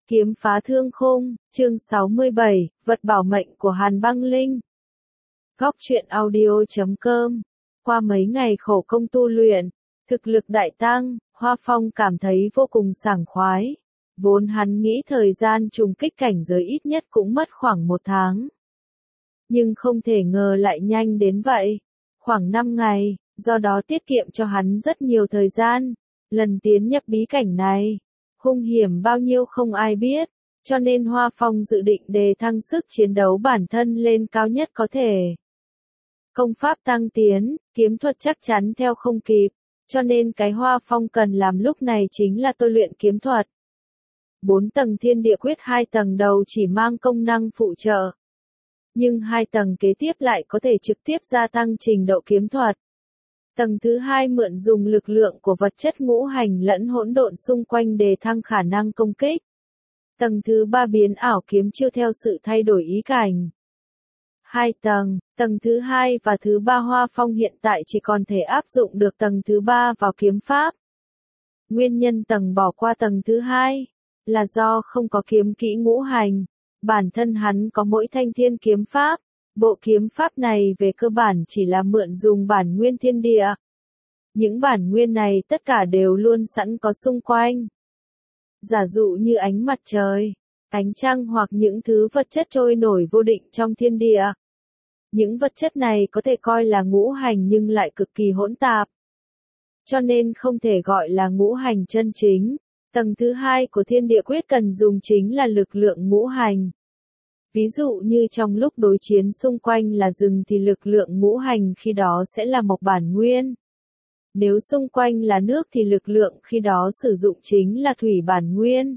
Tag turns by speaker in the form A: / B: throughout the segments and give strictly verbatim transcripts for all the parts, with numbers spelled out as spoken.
A: Kiếm phá thương khung, chương sáu mươi bảy, vật bảo mệnh của Hàn Băng Linh. Góc truyện audio chấm com. Qua mấy ngày khổ công tu luyện, thực lực đại tăng, Hoa Phong cảm thấy vô cùng sảng khoái. Vốn hắn nghĩ thời gian trùng kích cảnh giới ít nhất cũng mất khoảng một tháng. Nhưng không thể ngờ lại nhanh đến vậy. Khoảng năm ngày, do đó tiết kiệm cho hắn rất nhiều thời gian. Lần tiến nhập bí cảnh này, hung hiểm bao nhiêu không ai biết, cho nên Hoa Phong dự định đề thăng sức chiến đấu bản thân lên cao nhất có thể. Công pháp tăng tiến, kiếm thuật chắc chắn theo không kịp, cho nên cái Hoa Phong cần làm lúc này chính là tôi luyện kiếm thuật. Bốn tầng thiên địa quyết hai tầng đầu chỉ mang công năng phụ trợ. Nhưng hai tầng kế tiếp lại có thể trực tiếp gia tăng trình độ kiếm thuật. Tầng thứ hai mượn dùng lực lượng của vật chất ngũ hành lẫn hỗn độn xung quanh để thăng khả năng công kích. Tầng thứ ba biến ảo kiếm chiêu theo sự thay đổi ý cảnh. Hai tầng, tầng thứ hai và thứ ba Hoa Phong hiện tại chỉ còn thể áp dụng được tầng thứ ba vào kiếm pháp. Nguyên nhân tầng bỏ qua tầng thứ hai là do không có kiếm kỹ ngũ hành, bản thân hắn có mỗi thanh thiên kiếm pháp. Bộ kiếm pháp này về cơ bản chỉ là mượn dùng bản nguyên thiên địa. Những bản nguyên này tất cả đều luôn sẵn có xung quanh. Giả dụ như ánh mặt trời, ánh trăng hoặc những thứ vật chất trôi nổi vô định trong thiên địa. Những vật chất này có thể coi là ngũ hành nhưng lại cực kỳ hỗn tạp. Cho nên không thể gọi là ngũ hành chân chính. Tầng thứ hai của thiên địa quyết cần dùng chính là lực lượng ngũ hành. Ví dụ như trong lúc đối chiến xung quanh là rừng thì lực lượng ngũ hành khi đó sẽ là một bản nguyên. Nếu xung quanh là nước thì lực lượng khi đó sử dụng chính là thủy bản nguyên.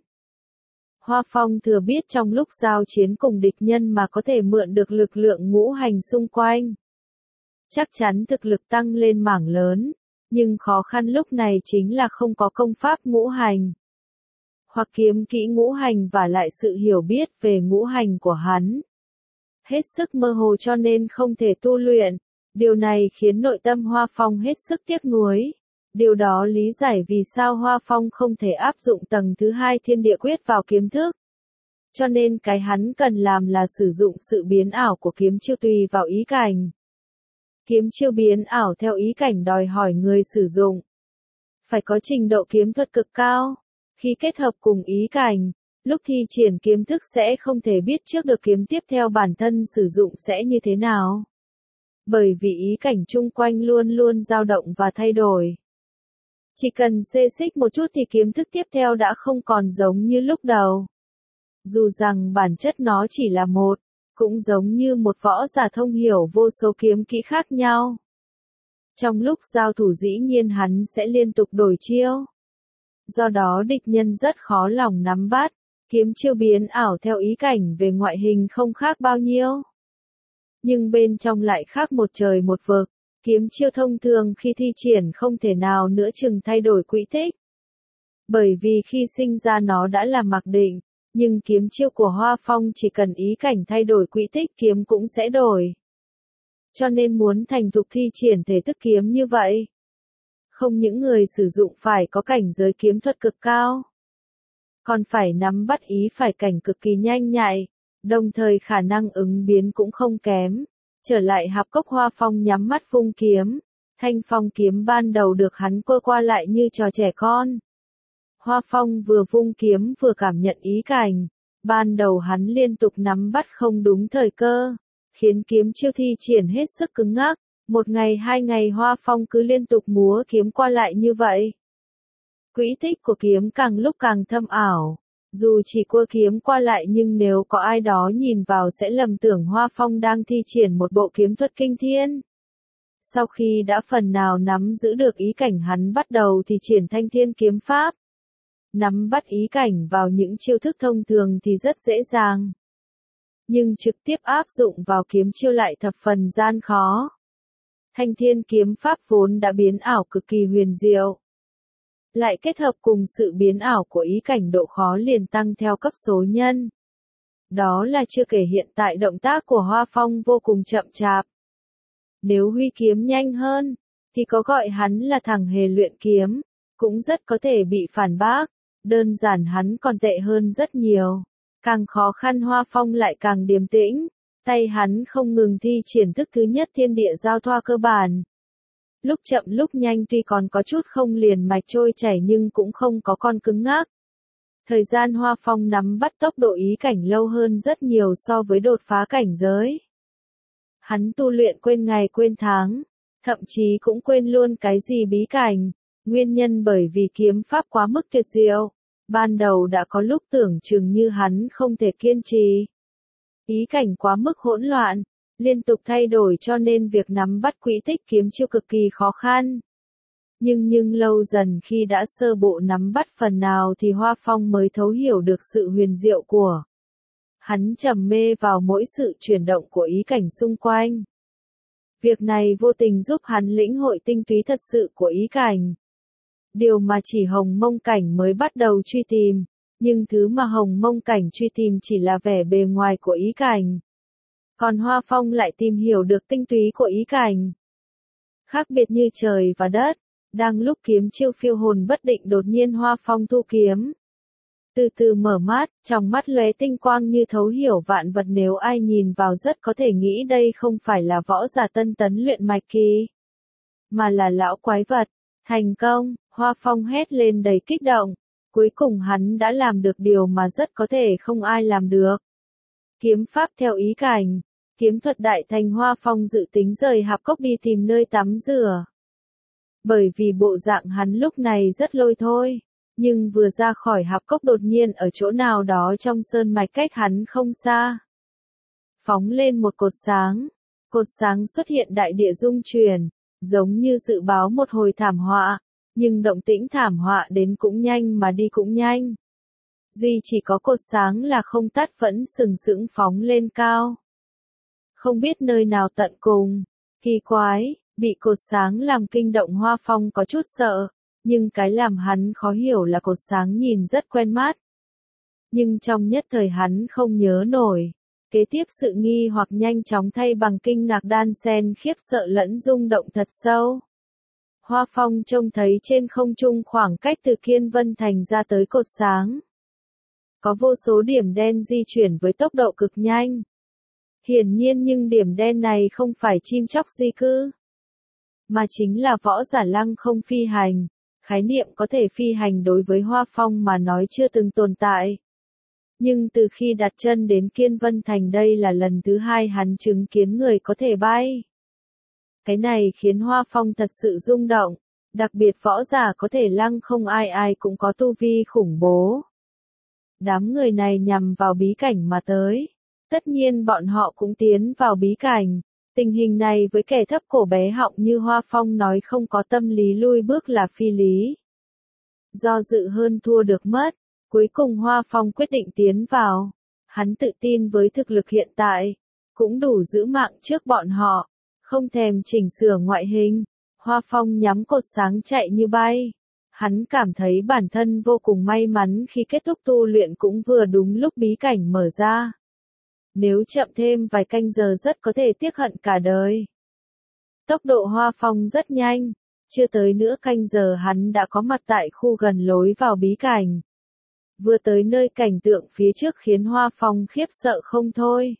A: Hoa Phong thừa biết trong lúc giao chiến cùng địch nhân mà có thể mượn được lực lượng ngũ hành xung quanh. Chắc chắn thực lực tăng lên mảng lớn, nhưng khó khăn lúc này chính là không có công pháp ngũ hành. Hoặc kiếm kỹ ngũ hành và lại sự hiểu biết về ngũ hành của hắn. Hết sức mơ hồ cho nên không thể tu luyện, điều này khiến nội tâm Hoa Phong hết sức tiếc nuối. Điều đó lý giải vì sao Hoa Phong không thể áp dụng tầng thứ hai thiên địa quyết vào kiếm thức. Cho nên cái hắn cần làm là sử dụng sự biến ảo của kiếm chiêu tùy vào ý cảnh. Kiếm chiêu biến ảo theo ý cảnh đòi hỏi người sử dụng phải có trình độ kiếm thuật cực cao. Khi kết hợp cùng ý cảnh, lúc thi triển kiếm thức sẽ không thể biết trước được kiếm tiếp theo bản thân sử dụng sẽ như thế nào. Bởi vì ý cảnh chung quanh luôn luôn dao động và thay đổi. Chỉ cần xê xích một chút thì kiếm thức tiếp theo đã không còn giống như lúc đầu. Dù rằng bản chất nó chỉ là một, cũng giống như một võ giả thông hiểu vô số kiếm kỹ khác nhau. Trong lúc giao thủ dĩ nhiên hắn sẽ liên tục đổi chiêu. Do đó địch nhân rất khó lòng nắm bắt, kiếm chiêu biến ảo theo ý cảnh về ngoại hình không khác bao nhiêu. Nhưng bên trong lại khác một trời một vực, kiếm chiêu thông thường khi thi triển không thể nào nữa chừng thay đổi quỹ tích. Bởi vì khi sinh ra nó đã là mặc định, nhưng kiếm chiêu của Hoa Phong chỉ cần ý cảnh thay đổi quỹ tích kiếm cũng sẽ đổi. Cho nên muốn thành thục thi triển thể thức kiếm như vậy. Không những người sử dụng phải có cảnh giới kiếm thuật cực cao, còn phải nắm bắt ý phải cảnh cực kỳ nhanh nhạy, đồng thời khả năng ứng biến cũng không kém. Trở lại hạp cốc Hoa Phong nhắm mắt vung kiếm, thanh phong kiếm ban đầu được hắn quơ qua lại như trò trẻ con. Hoa Phong vừa vung kiếm vừa cảm nhận ý cảnh, ban đầu hắn liên tục nắm bắt không đúng thời cơ, khiến kiếm chiêu thi triển hết sức cứng ngắc. Một ngày hai ngày Hoa Phong cứ liên tục múa kiếm qua lại như vậy. Quỹ tích của kiếm càng lúc càng thâm ảo. Dù chỉ cua kiếm qua lại nhưng nếu có ai đó nhìn vào sẽ lầm tưởng Hoa Phong đang thi triển một bộ kiếm thuật kinh thiên. Sau khi đã phần nào nắm giữ được ý cảnh hắn bắt đầu thì triển thanh thiên kiếm pháp. Nắm bắt ý cảnh vào những chiêu thức thông thường thì rất dễ dàng. Nhưng trực tiếp áp dụng vào kiếm chiêu lại thập phần gian khó. Thanh thiên kiếm pháp vốn đã biến ảo cực kỳ huyền diệu. Lại kết hợp cùng sự biến ảo của ý cảnh độ khó liền tăng theo cấp số nhân. Đó là chưa kể hiện tại động tác của Hoa Phong vô cùng chậm chạp. Nếu huy kiếm nhanh hơn, thì có gọi hắn là thằng hề luyện kiếm, cũng rất có thể bị phản bác. Đơn giản hắn còn tệ hơn rất nhiều. Càng khó khăn Hoa Phong lại càng điềm tĩnh. Tay hắn không ngừng thi triển thức thứ nhất thiên địa giao thoa cơ bản. Lúc chậm lúc nhanh tuy còn có chút không liền mạch trôi chảy nhưng cũng không có con cứng ngắc. Thời gian Hoa Phong nắm bắt tốc độ ý cảnh lâu hơn rất nhiều so với đột phá cảnh giới. Hắn tu luyện quên ngày quên tháng, thậm chí cũng quên luôn cái gì bí cảnh. Nguyên nhân bởi vì kiếm pháp quá mức tuyệt diệu. Ban đầu đã có lúc tưởng chừng như hắn không thể kiên trì. Ý cảnh quá mức hỗn loạn, liên tục thay đổi cho nên việc nắm bắt quỹ tích kiếm chiêu cực kỳ khó khăn. Nhưng nhưng lâu dần khi đã sơ bộ nắm bắt phần nào thì Hoa Phong mới thấu hiểu được sự huyền diệu của. Hắn trầm mê vào mỗi sự chuyển động của ý cảnh xung quanh. Việc này vô tình giúp hắn lĩnh hội tinh túy thật sự của ý cảnh. Điều mà chỉ Hồng Mông Cảnh mới bắt đầu truy tìm, nhưng thứ mà Hồng Mông Cảnh truy tìm chỉ là vẻ bề ngoài của ý cảnh. Còn Hoa Phong lại tìm hiểu được tinh túy của ý cảnh. Khác biệt như trời và đất, đang lúc kiếm chiêu phiêu hồn bất định đột nhiên Hoa Phong thu kiếm. Từ từ mở mắt, trong mắt lóe tinh quang như thấu hiểu vạn vật nếu ai nhìn vào rất có thể nghĩ đây không phải là võ giả tân tấn luyện mạch kỳ, mà là lão quái vật. Thành công, Hoa Phong hét lên đầy kích động. Cuối cùng hắn đã làm được điều mà rất có thể không ai làm được. Kiếm pháp theo ý cảnh, kiếm thuật đại thành Hoa Phong dự tính rời hạp cốc đi tìm nơi tắm rửa. Bởi vì bộ dạng hắn lúc này rất lôi thôi, nhưng vừa ra khỏi hạp cốc đột nhiên ở chỗ nào đó trong sơn mạch cách hắn không xa. Phóng lên một cột sáng, cột sáng xuất hiện đại địa rung chuyển, giống như dự báo một hồi thảm họa, nhưng động tĩnh thảm họa đến cũng nhanh mà đi cũng nhanh. Duy chỉ có cột sáng là không tắt vẫn sừng sững phóng lên cao. Không biết nơi nào tận cùng, kỳ quái, bị cột sáng làm kinh động Hoa Phong có chút sợ, nhưng cái làm hắn khó hiểu là cột sáng nhìn rất quen mắt. Nhưng trong nhất thời hắn không nhớ nổi. Kế tiếp sự nghi hoặc nhanh chóng thay bằng kinh ngạc đan xen khiếp sợ lẫn rung động thật sâu. Hoa Phong trông thấy trên không trung khoảng cách từ Kiên Vân Thành ra tới cột sáng. Có vô số điểm đen di chuyển với tốc độ cực nhanh. Hiển nhiên nhưng điểm đen này không phải chim chóc di cư, mà chính là võ giả lăng không phi hành. Khái niệm có thể phi hành đối với Hoa Phong mà nói chưa từng tồn tại. Nhưng từ khi đặt chân đến Kiên Vân Thành đây là lần thứ hai hắn chứng kiến người có thể bay. Cái này khiến Hoa Phong thật sự rung động, đặc biệt võ giả có thể lăng không ai ai cũng có tu vi khủng bố. Đám người này nhằm vào bí cảnh mà tới. Tất nhiên bọn họ cũng tiến vào bí cảnh. Tình hình này với kẻ thấp cổ bé họng như Hoa Phong nói không có tâm lý lui bước là phi lý. Do dự hơn thua được mất, cuối cùng Hoa Phong quyết định tiến vào. Hắn tự tin với thực lực hiện tại, cũng đủ giữ mạng trước bọn họ, không thèm chỉnh sửa ngoại hình. Hoa Phong nhắm cột sáng chạy như bay. Hắn cảm thấy bản thân vô cùng may mắn khi kết thúc tu luyện cũng vừa đúng lúc bí cảnh mở ra. Nếu chậm thêm vài canh giờ rất có thể tiếc hận cả đời. Tốc độ Hoa Phong rất nhanh, chưa tới nửa canh giờ hắn đã có mặt tại khu gần lối vào bí cảnh. Vừa tới nơi cảnh tượng phía trước khiến Hoa Phong khiếp sợ không thôi.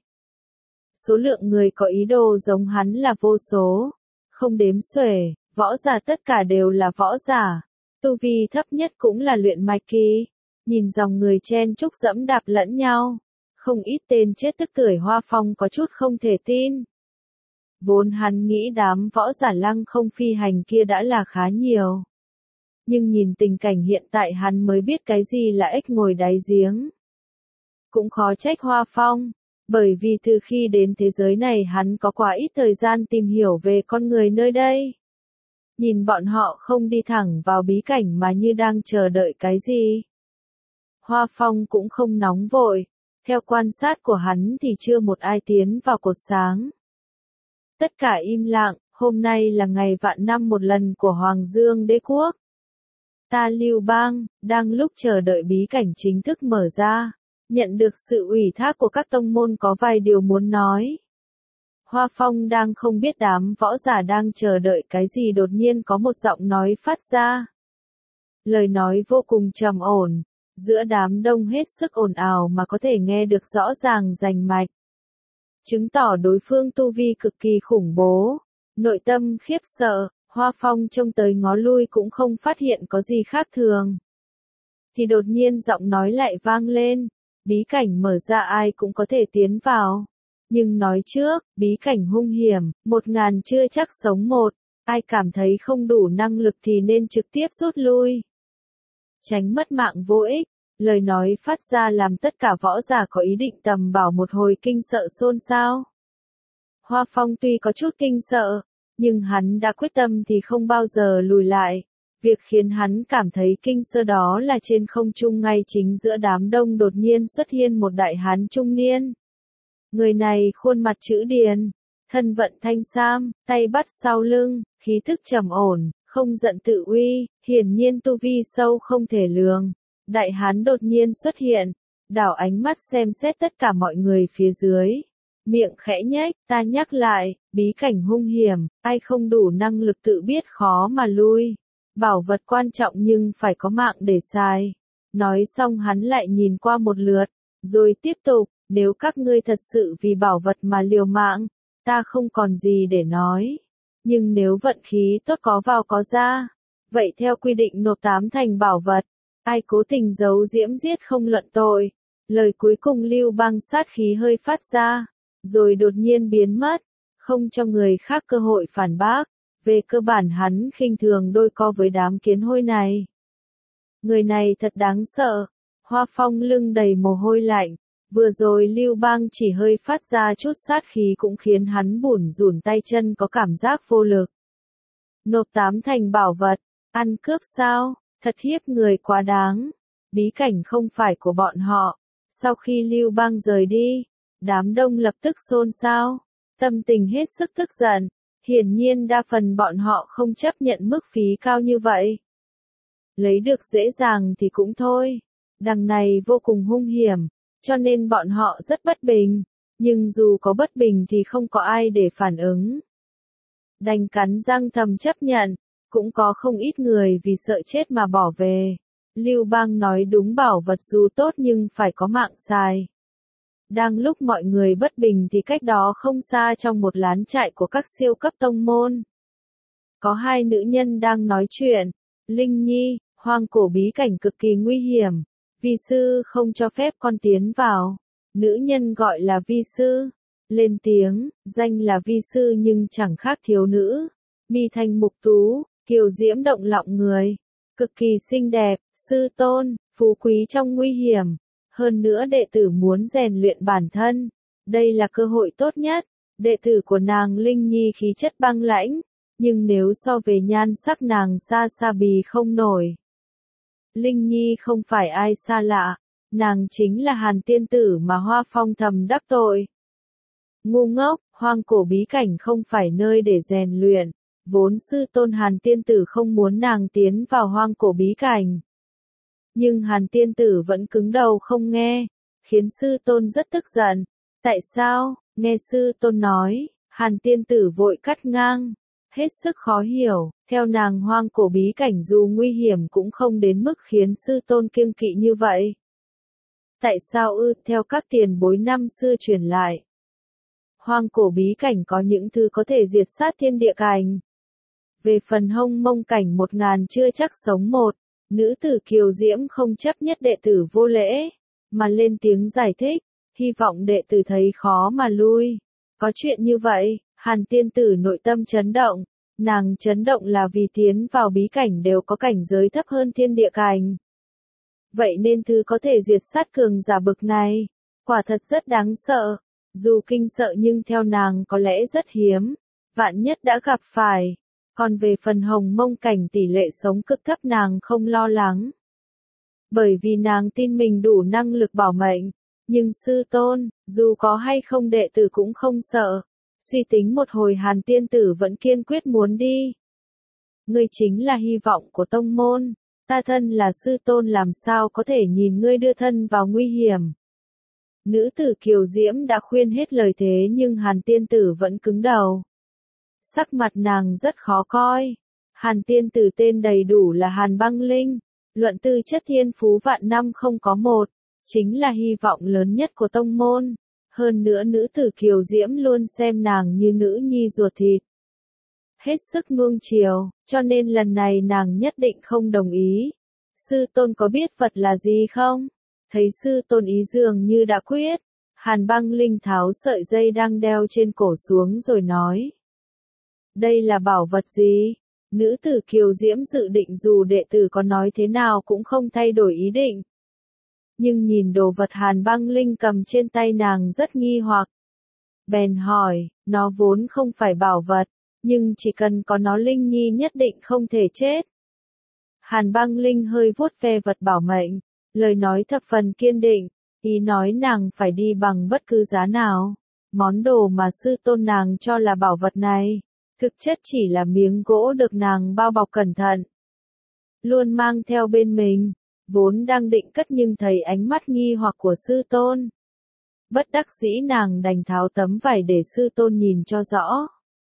A: Số lượng người có ý đồ giống hắn là vô số, không đếm xuể, võ giả tất cả đều là võ giả, tu vi thấp nhất cũng là luyện mạch kỳ. Nhìn dòng người chen chúc dẫm đạp lẫn nhau, không ít tên chết tức tưởi Hoa Phong có chút không thể tin. Vốn hắn nghĩ đám võ giả lăng không phi hành kia đã là khá nhiều. Nhưng nhìn tình cảnh hiện tại hắn mới biết cái gì là ếch ngồi đáy giếng. Cũng khó trách Hoa Phong, bởi vì từ khi đến thế giới này hắn có quá ít thời gian tìm hiểu về con người nơi đây. Nhìn bọn họ không đi thẳng vào bí cảnh mà như đang chờ đợi cái gì. Hoa Phong cũng không nóng vội, theo quan sát của hắn thì chưa một ai tiến vào cột sáng. Tất cả im lặng, hôm nay là ngày vạn năm một lần của Hoàng Dương Đế Quốc. Ta Lưu Bang, đang lúc chờ đợi bí cảnh chính thức mở ra, nhận được sự ủy thác của các tông môn có vài điều muốn nói. Hoa Phong đang không biết đám võ giả đang chờ đợi cái gì đột nhiên có một giọng nói phát ra. Lời nói vô cùng trầm ổn, giữa đám đông hết sức ồn ào mà có thể nghe được rõ ràng rành mạch. Chứng tỏ đối phương tu vi cực kỳ khủng bố. Nội tâm khiếp sợ, Hoa Phong trông tới ngó lui cũng không phát hiện có gì khác thường. Thì đột nhiên giọng nói lại vang lên, bí cảnh mở ra ai cũng có thể tiến vào. Nhưng nói trước, bí cảnh hung hiểm, một ngàn chưa chắc sống một, ai cảm thấy không đủ năng lực thì nên trực tiếp rút lui. Tránh mất mạng vô ích, lời nói phát ra làm tất cả võ giả có ý định tầm bảo một hồi kinh sợ xôn xao. Hoa Phong tuy có chút kinh sợ, nhưng hắn đã quyết tâm thì không bao giờ lùi lại. Việc khiến hắn cảm thấy kinh sợ đó là trên không trung ngay chính giữa đám đông đột nhiên xuất hiện một đại hán trung niên. Người này khuôn mặt chữ điền, thân vận thanh sam, tay bắt sau lưng, khí thức trầm ổn, không giận tự uy, hiển nhiên tu vi sâu không thể lường. Đại hán đột nhiên xuất hiện, đảo ánh mắt xem xét tất cả mọi người phía dưới. Miệng khẽ nhếch, ta nhắc lại, bí cảnh hung hiểm, ai không đủ năng lực tự biết khó mà lui. Bảo vật quan trọng nhưng phải có mạng để xài. Nói xong hắn lại nhìn qua một lượt, rồi tiếp tục, nếu các ngươi thật sự vì bảo vật mà liều mạng, ta không còn gì để nói. Nhưng nếu vận khí tốt có vào có ra, vậy theo quy định nộp tám thành bảo vật, ai cố tình giấu diễm giết không luận tội. Lời cuối cùng Lưu Bang sát khí hơi phát ra, rồi đột nhiên biến mất, không cho người khác cơ hội phản bác. Về cơ bản hắn khinh thường đôi co với đám kiến hôi này. Người này thật đáng sợ. Hoa Phong lưng đầy mồ hôi lạnh. Vừa rồi Lưu Bang chỉ hơi phát ra chút sát khí cũng khiến hắn bủn rủn tay chân có cảm giác vô lực. Nộp tám thành bảo vật, ăn cướp sao, thật hiếp người quá đáng. Bí cảnh không phải của bọn họ. Sau khi Lưu Bang rời đi, đám đông lập tức xôn xao, tâm tình hết sức tức giận. Hiển nhiên đa phần bọn họ không chấp nhận mức phí cao như vậy. Lấy được dễ dàng thì cũng thôi. Đằng này vô cùng hung hiểm, cho nên bọn họ rất bất bình. Nhưng dù có bất bình thì không có ai để phản ứng. Đành cắn răng thầm chấp nhận, cũng có không ít người vì sợ chết mà bỏ về. Lưu Bang nói đúng, bảo vật dù tốt nhưng phải có mạng xài. Đang lúc mọi người bất bình thì cách đó không xa trong một lán trại của các siêu cấp tông môn. Có hai nữ nhân đang nói chuyện. Linh Nhi, hoang cổ bí cảnh cực kỳ nguy hiểm. Vi sư không cho phép con tiến vào. Nữ nhân gọi là Vi sư. Lên tiếng, danh là Vi sư nhưng chẳng khác thiếu nữ. Mi thanh mục tú, kiều diễm động lòng người. Cực kỳ xinh đẹp, sư tôn, phú quý trong nguy hiểm. Hơn nữa đệ tử muốn rèn luyện bản thân. Đây là cơ hội tốt nhất. Đệ tử của nàng Linh Nhi khí chất băng lãnh. Nhưng nếu so về nhan sắc nàng xa xa bì không nổi. Linh Nhi không phải ai xa lạ. Nàng chính là Hàn tiên tử mà Hoa Phong thầm đắc tội. Ngu ngốc, hoang cổ bí cảnh không phải nơi để rèn luyện. Vốn sư tôn Hàn tiên tử không muốn nàng tiến vào hoang cổ bí cảnh. Nhưng Hàn tiên tử vẫn cứng đầu không nghe, khiến sư tôn rất tức giận. Tại sao? Nghe sư tôn nói, Hàn tiên tử vội cắt ngang. Hết sức khó hiểu, theo nàng hoang cổ bí cảnh dù nguy hiểm cũng không đến mức khiến sư tôn kiêng kỵ như vậy. Tại sao ư? Theo các tiền bối năm xưa truyền lại, hoang cổ bí cảnh có những thứ có thể diệt sát thiên địa cảnh. Về phần hông mông cảnh một ngàn chưa chắc sống một. Nữ tử kiều diễm không chấp nhất đệ tử vô lễ, mà lên tiếng giải thích, hy vọng đệ tử thấy khó mà lui. Có chuyện như vậy, Hàn tiên tử nội tâm chấn động, nàng chấn động là vì tiến vào bí cảnh đều có cảnh giới thấp hơn thiên địa cảnh. Vậy nên thứ có thể diệt sát cường giả bực này, quả thật rất đáng sợ, dù kinh sợ nhưng theo nàng có lẽ rất hiếm, vạn nhất đã gặp phải. Còn về phần hồng mông cảnh tỷ lệ sống cực thấp nàng không lo lắng. Bởi vì nàng tin mình đủ năng lực bảo mệnh. Nhưng sư tôn, dù có hay không đệ tử cũng không sợ. Suy tính một hồi Hàn tiên tử vẫn kiên quyết muốn đi. Ngươi chính là hy vọng của tông môn. Ta thân là sư tôn làm sao có thể nhìn ngươi đưa thân vào nguy hiểm. Nữ tử kiều diễm đã khuyên hết lời thế nhưng Hàn tiên tử vẫn cứng đầu. Sắc mặt nàng rất khó coi. Hàn tiên tử tên đầy đủ là Hàn Băng Linh, Luận tư chất thiên phú vạn năm không có một, chính là hy vọng lớn nhất của tông môn. Hơn nữa nữ tử Kiều Diễm luôn xem nàng như nữ nhi ruột thịt. Hết sức nuông chiều, cho nên lần này nàng nhất định không đồng ý. Sư tôn có biết vật là gì không? Thấy sư tôn ý dường như đã quyết. Hàn Băng Linh tháo sợi dây đang đeo trên cổ xuống rồi nói. Đây là bảo vật gì? Nữ tử Kiều Diễm dự định dù đệ tử có nói thế nào cũng không thay đổi ý định. Nhưng nhìn đồ vật Hàn Băng Linh cầm trên tay nàng rất nghi hoặc. Bèn hỏi, nó vốn không phải bảo vật, nhưng chỉ cần có nó Linh Nhi nhất định không thể chết. Hàn Băng Linh hơi vuốt ve vật bảo mệnh, lời nói thập phần kiên định, ý nói nàng phải đi bằng bất cứ giá nào. Món đồ mà sư tôn nàng cho là bảo vật này, thực chất chỉ là miếng gỗ được nàng bao bọc cẩn thận. Luôn mang theo bên mình, vốn đang định cất nhưng thấy ánh mắt nghi hoặc của sư tôn. Bất đắc dĩ nàng đành tháo tấm vải để sư tôn nhìn cho rõ.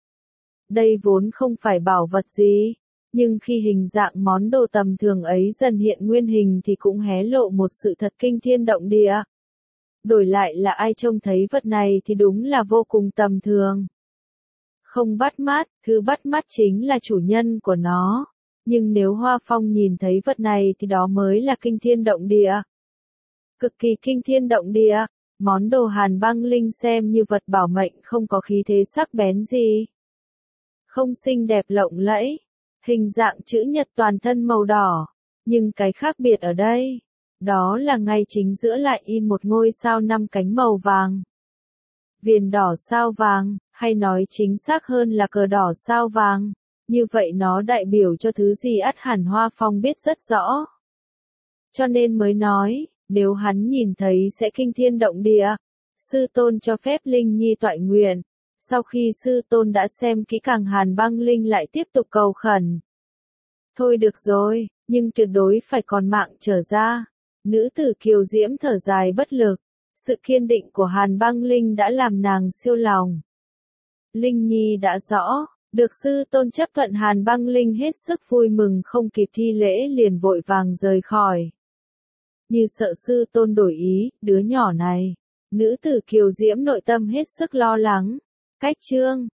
A: Đây vốn không phải bảo vật gì, nhưng khi hình dạng món đồ tầm thường ấy dần hiện nguyên hình thì cũng hé lộ một sự thật kinh thiên động địa. Đổi lại là ai trông thấy vật này thì đúng là vô cùng tầm thường. Không bắt mắt, thứ bắt mắt chính là chủ nhân của nó. Nhưng nếu Hoa Phong nhìn thấy vật này thì đó mới là kinh thiên động địa. Cực kỳ kinh thiên động địa, món đồ Hàn Băng Linh xem như vật bảo mệnh không có khí thế sắc bén gì. Không xinh đẹp lộng lẫy, hình dạng chữ nhật toàn thân màu đỏ, nhưng cái khác biệt ở đây, đó là ngay chính giữa lại in một ngôi sao năm cánh màu vàng. Viền đỏ sao vàng, hay nói chính xác hơn là cờ đỏ sao vàng, như vậy nó đại biểu cho thứ gì ắt hẳn Hoa Phong biết rất rõ. Cho nên mới nói, nếu hắn nhìn thấy sẽ kinh thiên động địa. Sư tôn cho phép Linh Nhi toại nguyện. Sau khi sư tôn đã xem kỹ càng Hàn Băng Linh lại tiếp tục cầu khẩn. Thôi được rồi, nhưng tuyệt đối phải còn mạng trở ra. Nữ tử Kiều Diễm thở dài bất lực. Sự kiên định của Hàn Băng Linh đã làm nàng siêu lòng. Linh Nhi đã rõ, được sư tôn chấp thuận. Hàn Băng Linh hết sức vui mừng không kịp thi lễ liền vội vàng rời khỏi. Như sợ sư tôn đổi ý, đứa nhỏ này. Nữ tử Kiều Diễm nội tâm hết sức lo lắng. Cách chương